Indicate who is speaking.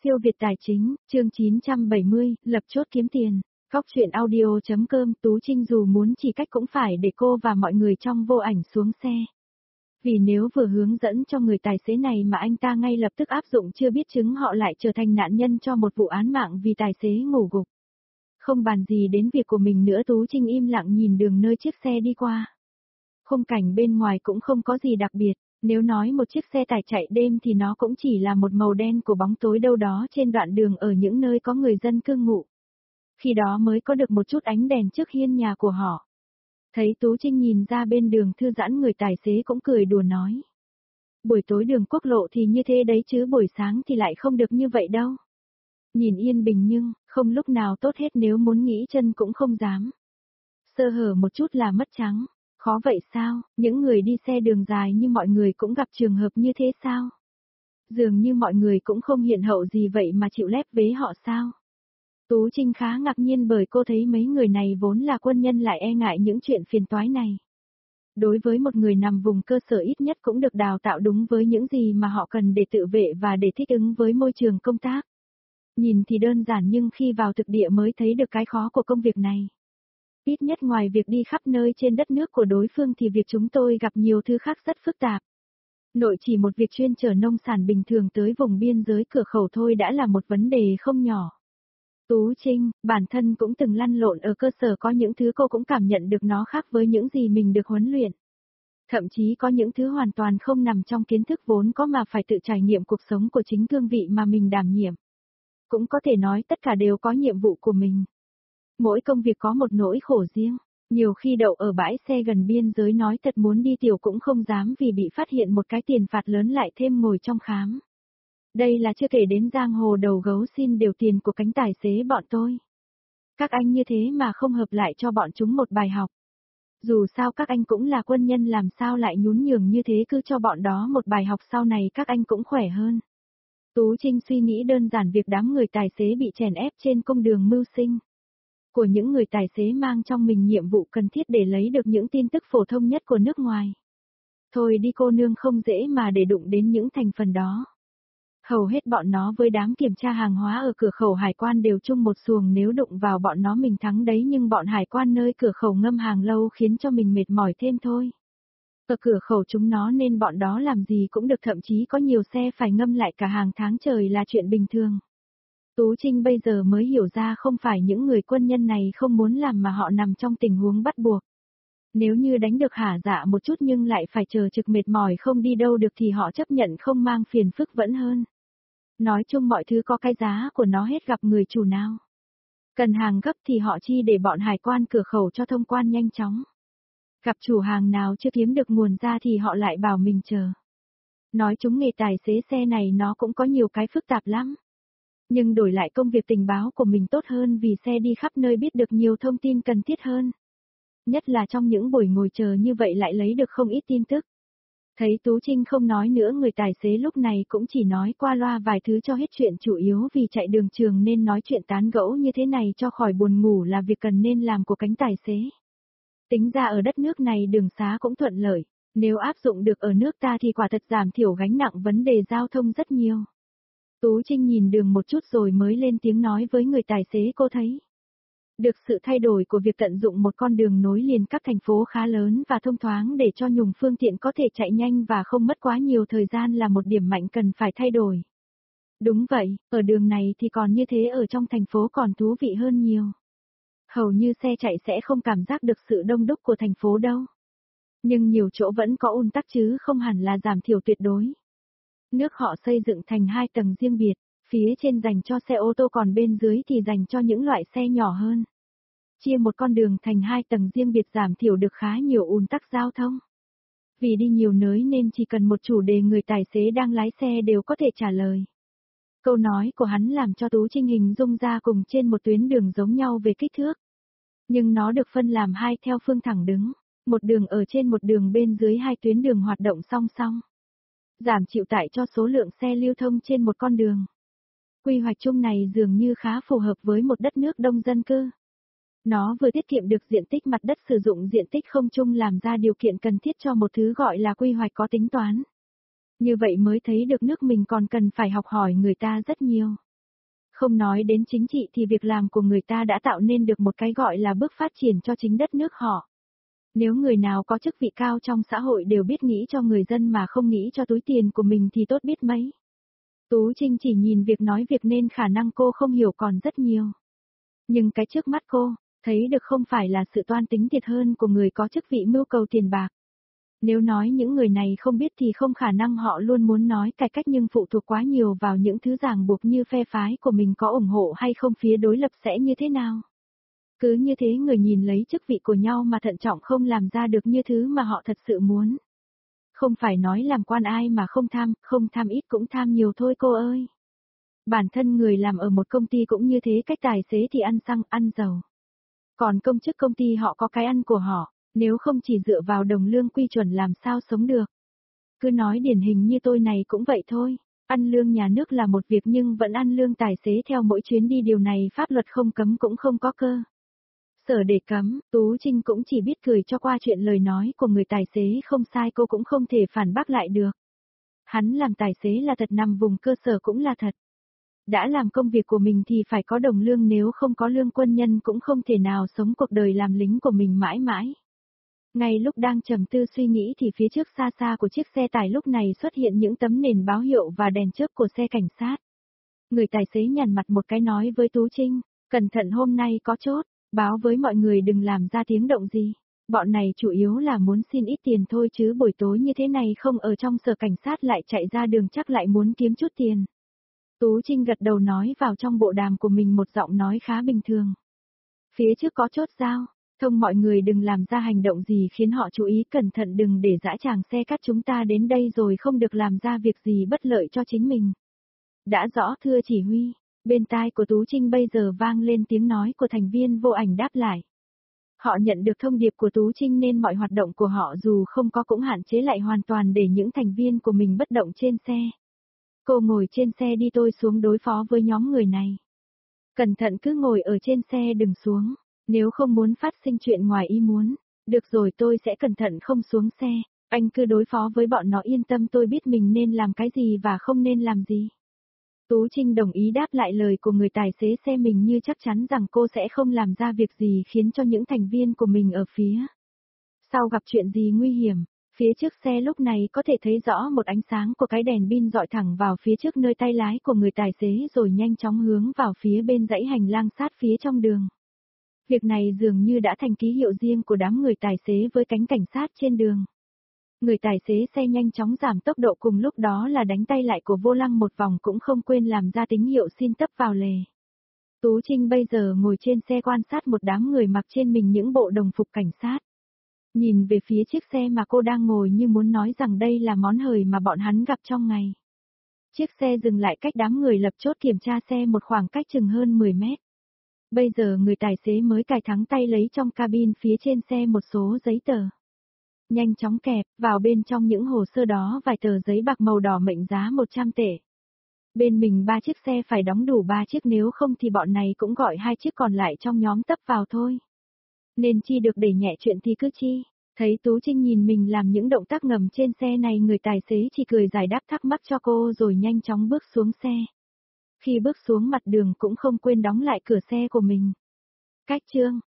Speaker 1: Siêu Việt Tài Chính, chương 970, lập chốt kiếm tiền. Góc truyện audio.com. Tú Trinh dù muốn chỉ cách cũng phải để cô và mọi người trong vô ảnh xuống xe. Vì nếu vừa hướng dẫn cho người tài xế này mà anh ta ngay lập tức áp dụng chưa biết chứng họ lại trở thành nạn nhân cho một vụ án mạng vì tài xế ngủ gục. Không bàn gì đến việc của mình nữa, Tú Trinh im lặng nhìn đường nơi chiếc xe đi qua. Khung cảnh bên ngoài cũng không có gì đặc biệt. Nếu nói một chiếc xe tải chạy đêm thì nó cũng chỉ là một màu đen của bóng tối đâu đó trên đoạn đường ở những nơi có người dân cư ngụ. Khi đó mới có được một chút ánh đèn trước hiên nhà của họ. Thấy Tú Trinh nhìn ra bên đường thư giãn, người tài xế cũng cười đùa nói. Buổi tối đường quốc lộ thì như thế đấy chứ buổi sáng thì lại không được như vậy đâu. Nhìn yên bình nhưng, không lúc nào tốt hết, nếu muốn nghĩ chân cũng không dám. Sơ hở một chút là mất trắng. Khó vậy sao, những người đi xe đường dài như mọi người cũng gặp trường hợp như thế sao? Dường như mọi người cũng không hiền hậu gì vậy mà chịu lép vế họ sao? Tú Trinh khá ngạc nhiên bởi cô thấy mấy người này vốn là quân nhân lại e ngại những chuyện phiền toái này. Đối với một người nằm vùng cơ sở ít nhất cũng được đào tạo đúng với những gì mà họ cần để tự vệ và để thích ứng với môi trường công tác. Nhìn thì đơn giản nhưng khi vào thực địa mới thấy được cái khó của công việc này. Ít nhất ngoài việc đi khắp nơi trên đất nước của đối phương thì việc chúng tôi gặp nhiều thứ khác rất phức tạp. Nội chỉ một việc chuyên chở nông sản bình thường tới vùng biên giới cửa khẩu thôi đã là một vấn đề không nhỏ. Tú Trinh, bản thân cũng từng lăn lộn ở cơ sở, có những thứ cô cũng cảm nhận được nó khác với những gì mình được huấn luyện. Thậm chí có những thứ hoàn toàn không nằm trong kiến thức vốn có mà phải tự trải nghiệm cuộc sống của chính cương vị mà mình đảm nhiệm. Cũng có thể nói tất cả đều có nhiệm vụ của mình. Mỗi công việc có một nỗi khổ riêng, nhiều khi đậu ở bãi xe gần biên giới nói thật muốn đi tiểu cũng không dám vì bị phát hiện một cái tiền phạt lớn, lại thêm ngồi trong khám. Đây là chưa kể đến giang hồ đầu gấu xin đều tiền của cánh tài xế bọn tôi. Các anh như thế mà không hợp lại cho bọn chúng một bài học. Dù sao các anh cũng là quân nhân, làm sao lại nhún nhường như thế, cứ cho bọn đó một bài học sau này các anh cũng khỏe hơn. Tú Trinh suy nghĩ đơn giản việc đám người tài xế bị chèn ép trên công đường mưu sinh. Của những người tài xế mang trong mình nhiệm vụ cần thiết để lấy được những tin tức phổ thông nhất của nước ngoài. Thôi đi cô nương, không dễ mà để đụng đến những thành phần đó. Hầu hết bọn nó với đám kiểm tra hàng hóa ở cửa khẩu hải quan đều chung một xuồng, nếu đụng vào bọn nó mình thắng đấy, nhưng bọn hải quan nơi cửa khẩu ngâm hàng lâu khiến cho mình mệt mỏi thêm thôi. Ở cửa khẩu chúng nó nên bọn đó làm gì cũng được, thậm chí có nhiều xe phải ngâm lại cả hàng tháng trời là chuyện bình thường. Tú Trinh bây giờ mới hiểu ra không phải những người quân nhân này không muốn làm mà họ nằm trong tình huống bắt buộc. Nếu như đánh được hả dạ một chút nhưng lại phải chờ trực mệt mỏi không đi đâu được thì họ chấp nhận không mang phiền phức vẫn hơn. Nói chung mọi thứ có cái giá của nó hết, gặp người chủ nào cần hàng gấp thì họ chi để bọn hải quan cửa khẩu cho thông quan nhanh chóng. Gặp chủ hàng nào chưa kiếm được nguồn ra thì họ lại bảo mình chờ. Nói chúng nghề tài xế xe này nó cũng có nhiều cái phức tạp lắm. Nhưng đổi lại công việc tình báo của mình tốt hơn vì xe đi khắp nơi biết được nhiều thông tin cần thiết hơn. Nhất là trong những buổi ngồi chờ như vậy lại lấy được không ít tin tức. Thấy Tú Trinh không nói nữa, người tài xế lúc này cũng chỉ nói qua loa vài thứ cho hết chuyện, chủ yếu vì chạy đường trường nên nói chuyện tán gẫu như thế này cho khỏi buồn ngủ là việc cần nên làm của cánh tài xế. Tính ra ở đất nước này đường xá cũng thuận lợi, nếu áp dụng được ở nước ta thì quả thật giảm thiểu gánh nặng vấn đề giao thông rất nhiều. Tú Trinh nhìn đường một chút rồi mới lên tiếng nói với người tài xế, cô thấy được sự thay đổi của việc tận dụng một con đường nối liền các thành phố khá lớn và thông thoáng để cho nhùng phương tiện có thể chạy nhanh và không mất quá nhiều thời gian là một điểm mạnh cần phải thay đổi. Đúng vậy, ở đường này thì còn như thế, ở trong thành phố còn thú vị hơn nhiều. Hầu như xe chạy sẽ không cảm giác được sự đông đúc của thành phố đâu. Nhưng nhiều chỗ vẫn có ùn tắc chứ không hẳn là giảm thiểu tuyệt đối. Nước họ xây dựng thành 2 tầng riêng biệt, phía trên dành cho xe ô tô còn bên dưới thì dành cho những loại xe nhỏ hơn. Chia một con đường thành 2 tầng riêng biệt giảm thiểu được khá nhiều ùn tắc giao thông. Vì đi nhiều nơi nên chỉ cần một chủ đề người tài xế đang lái xe đều có thể trả lời. Câu nói của hắn làm cho Tú Trinh hình dung ra cùng trên một tuyến đường giống nhau về kích thước. Nhưng nó được phân làm hai theo phương thẳng đứng, một đường ở trên một đường bên dưới, hai tuyến đường hoạt động song song. Giảm chịu tải cho số lượng xe lưu thông trên một con đường. Quy hoạch chung này dường như khá phù hợp với một đất nước đông dân cư. Nó vừa tiết kiệm được diện tích mặt đất, sử dụng diện tích không chung làm ra điều kiện cần thiết cho một thứ gọi là quy hoạch có tính toán. Như vậy mới thấy được nước mình còn cần phải học hỏi người ta rất nhiều. Không nói đến chính trị thì việc làm của người ta đã tạo nên được một cái gọi là bước phát triển cho chính đất nước họ. Nếu người nào có chức vị cao trong xã hội đều biết nghĩ cho người dân mà không nghĩ cho túi tiền của mình thì tốt biết mấy. Tú Trinh chỉ nhìn việc nói việc nên khả năng cô không hiểu còn rất nhiều. Nhưng cái trước mắt cô, thấy được không phải là sự toan tính thiệt hơn của người có chức vị mưu cầu tiền bạc. Nếu nói những người này không biết thì không khả năng họ luôn muốn nói cải cách nhưng phụ thuộc quá nhiều vào những thứ ràng buộc như phe phái của mình có ủng hộ hay không, phía đối lập sẽ như thế nào. Cứ như thế người nhìn lấy chức vị của nhau mà thận trọng không làm ra được như thứ mà họ thật sự muốn. Không phải nói làm quan ai mà không tham ít cũng tham nhiều thôi cô ơi. Bản thân người làm ở một công ty cũng như thế, cách tài xế thì ăn xăng, ăn dầu. Còn công chức công ty họ có cái ăn của họ, nếu không chỉ dựa vào đồng lương quy chuẩn làm sao sống được. Cứ nói điển hình như tôi này cũng vậy thôi, ăn lương nhà nước là một việc nhưng vẫn ăn lương tài xế theo mỗi chuyến đi, điều này pháp luật không cấm cũng không có cơ sở để cấm. Tú Trinh cũng chỉ biết cười cho qua chuyện lời nói của người tài xế không sai, cô cũng không thể phản bác lại được. Hắn làm tài xế là thật, nằm vùng cơ sở cũng là thật. Đã làm công việc của mình thì phải có đồng lương, nếu không có lương quân nhân cũng không thể nào sống cuộc đời làm lính của mình mãi mãi. Ngay lúc đang trầm tư suy nghĩ thì phía trước xa xa của chiếc xe tải lúc này xuất hiện những tấm nền báo hiệu và đèn chớp của xe cảnh sát. Người tài xế nhăn mặt một cái nói với Tú Trinh, cẩn thận hôm nay có chốt, báo với mọi người đừng làm ra tiếng động gì. Bọn này chủ yếu là muốn xin ít tiền thôi chứ buổi tối như thế này không ở trong sở cảnh sát lại chạy ra đường chắc lại muốn kiếm chút tiền. Tú Trinh gật đầu nói vào trong bộ đàm của mình một giọng nói khá bình thường. Phía trước có chốt giao, thông mọi người đừng làm ra hành động gì khiến họ chú ý, cẩn thận đừng để dã tràng xe cắt chúng ta đến đây rồi không được làm ra việc gì bất lợi cho chính mình. Đã rõ thưa chỉ huy. Bên tai của Tú Trinh bây giờ vang lên tiếng nói của thành viên vô ảnh đáp lại. Họ nhận được thông điệp của Tú Trinh nên mọi hoạt động của họ dù không có cũng hạn chế lại hoàn toàn để những thành viên của mình bất động trên xe. Cô ngồi trên xe đi, tôi xuống đối phó với nhóm người này. Cẩn thận cứ ngồi ở trên xe đừng xuống, nếu không muốn phát sinh chuyện ngoài ý muốn. Được rồi, tôi sẽ cẩn thận không xuống xe, anh cứ đối phó với bọn nó yên tâm, tôi biết mình nên làm cái gì và không nên làm gì. Tú Trinh đồng ý đáp lại lời của người tài xế xe mình như chắc chắn rằng cô sẽ không làm ra việc gì khiến cho những thành viên của mình ở phía sau gặp chuyện gì nguy hiểm. Phía trước xe lúc này có thể thấy rõ một ánh sáng của cái đèn pin dọi thẳng vào phía trước nơi tay lái của người tài xế rồi nhanh chóng hướng vào phía bên dãy hành lang sát phía trong đường. Việc này dường như đã thành ký hiệu riêng của đám người tài xế với cánh cảnh sát trên đường. Người tài xế xe nhanh chóng giảm tốc độ, cùng lúc đó là đánh tay lại của vô lăng một vòng cũng không quên làm ra tín hiệu xin tấp vào lề. Tú Trinh bây giờ ngồi trên xe quan sát một đám người mặc trên mình những bộ đồng phục cảnh sát. Nhìn về phía chiếc xe mà cô đang ngồi như muốn nói rằng đây là món hời mà bọn hắn gặp trong ngày. Chiếc xe dừng lại cách đám người lập chốt kiểm tra xe một khoảng cách chừng hơn 10 mét. Bây giờ người tài xế mới cài thắng tay lấy trong cabin phía trên xe một số giấy tờ. Nhanh chóng kẹp vào bên trong những hồ sơ đó vài tờ giấy bạc màu đỏ mệnh giá 100 tệ. Bên mình 3 chiếc xe phải đóng đủ 3 chiếc, nếu không thì bọn này cũng gọi 2 chiếc còn lại trong nhóm tấp vào thôi. Nên chi được để nhẹ chuyện thì cứ chi. Thấy Tú Trinh nhìn mình làm những động tác ngầm trên xe này, người tài xế chỉ cười giải đáp thắc mắc cho cô rồi nhanh chóng bước xuống xe. Khi bước xuống mặt đường cũng không quên đóng lại cửa xe của mình. Cách chương